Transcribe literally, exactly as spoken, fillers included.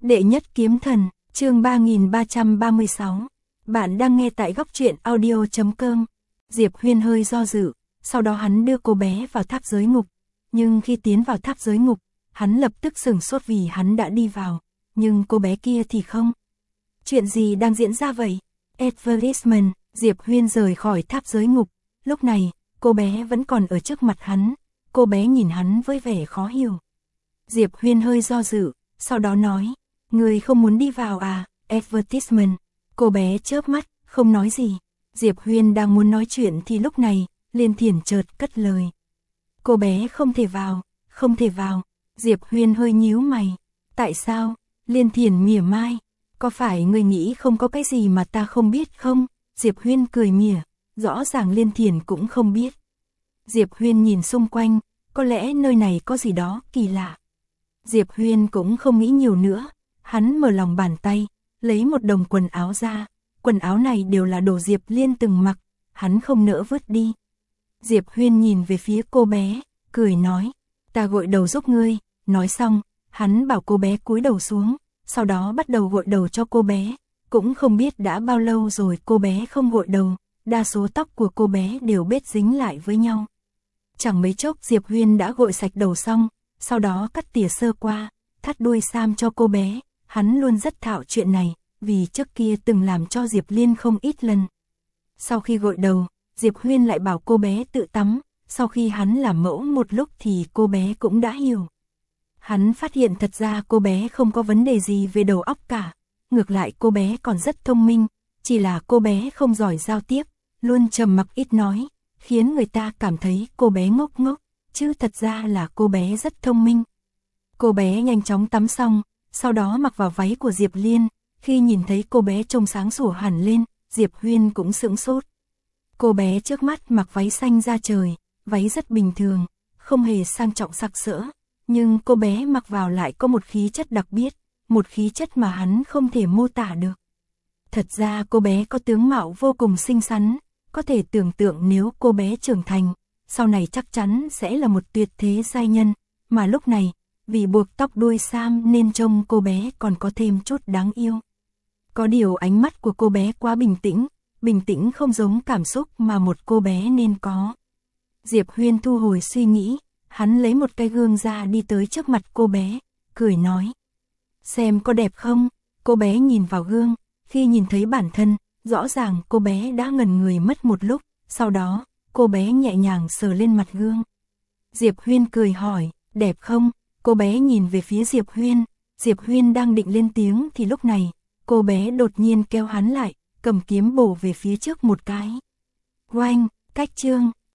Đệ nhất kiếm thần, chương ba nghìn ba trăm ba mươi sáu. Bạn đang nghe tại góc truyện audio chấm com. Diệp Huyên hơi do dự, sau đó hắn đưa cô bé vào tháp giới ngục. Nhưng khi tiến vào tháp giới ngục, hắn lập tức sửng sốt vì hắn đã đi vào, nhưng cô bé kia thì không. Chuyện gì đang diễn ra vậy? Advertisement, Diệp Huyên rời khỏi tháp giới ngục. Lúc này, cô bé vẫn còn ở trước mặt hắn. Cô bé nhìn hắn với vẻ khó hiểu. Diệp Huyên hơi do dự, sau đó nói, người không muốn đi vào à? Advertisement. Cô bé chớp mắt, không nói gì. Diệp Huyên đang muốn nói chuyện thì lúc này, Liên Thiển chợt cất lời. Cô bé không thể vào, không thể vào. Diệp Huyên hơi nhíu mày. Tại sao? Liên Thiển mỉa mai. Có phải người nghĩ không có cái gì mà ta không biết không? Diệp Huyên cười mỉa. Rõ ràng Liên Thiển cũng không biết. Diệp Huyên nhìn xung quanh, có lẽ nơi này có gì đó kỳ lạ. Diệp Huyên cũng không nghĩ nhiều nữa. Hắn mở lòng bàn tay, lấy một đống quần áo ra. Quần áo này đều là đồ Diệp Liên từng mặc, hắn không nỡ vứt đi. Diệp Huyên nhìn về phía cô bé, cười nói, ta gội đầu giúp ngươi. Nói xong, hắn bảo cô bé cúi đầu xuống, sau đó bắt đầu gội đầu cho cô bé. Cũng không biết đã bao lâu rồi cô bé không gội đầu, đa số tóc của cô bé đều bết dính lại với nhau. Chẳng mấy chốc Diệp Huyên đã gội sạch đầu xong, sau đó cắt tỉa sơ qua, thắt đuôi sam cho cô bé. Hắn luôn rất thạo chuyện này, vì trước kia từng làm cho Diệp Liên không ít lần. Sau khi gội đầu, Diệp Huyên lại bảo cô bé tự tắm, sau khi hắn làm mẫu một lúc thì cô bé cũng đã hiểu. Hắn phát hiện thật ra cô bé không có vấn đề gì về đầu óc cả, ngược lại cô bé còn rất thông minh, chỉ là cô bé không giỏi giao tiếp, luôn trầm mặc ít nói, khiến người ta cảm thấy cô bé ngốc ngốc, chứ thật ra là cô bé rất thông minh. Cô bé nhanh chóng tắm xong, sau đó mặc vào váy của Diệp Liên, khi nhìn thấy cô bé trông sáng sủa hẳn lên, Diệp Huyên cũng sững sốt. Cô bé trước mắt mặc váy xanh da trời, váy rất bình thường, không hề sang trọng sặc sỡ, nhưng cô bé mặc vào lại có một khí chất đặc biệt, một khí chất mà hắn không thể mô tả được. Thật ra cô bé có tướng mạo vô cùng xinh xắn, có thể tưởng tượng nếu cô bé trưởng thành, sau này chắc chắn sẽ là một tuyệt thế giai nhân, mà lúc này, vì buộc tóc đuôi sam nên trông cô bé còn có thêm chút đáng yêu. Có điều ánh mắt của cô bé quá bình tĩnh, bình tĩnh không giống cảm xúc mà một cô bé nên có. Diệp Huyên thu hồi suy nghĩ, hắn lấy một cái gương ra đi tới trước mặt cô bé, cười nói. Xem có đẹp không? Cô bé nhìn vào gương, khi nhìn thấy bản thân, rõ ràng cô bé đã ngẩn người mất một lúc, sau đó, cô bé nhẹ nhàng sờ lên mặt gương. Diệp Huyên cười hỏi, đẹp không? Cô bé nhìn về phía Diệp Huyên, Diệp Huyên đang định lên tiếng thì lúc này, cô bé đột nhiên kéo hắn lại, cầm kiếm bổ về phía trước một cái. Oanh, cách chương,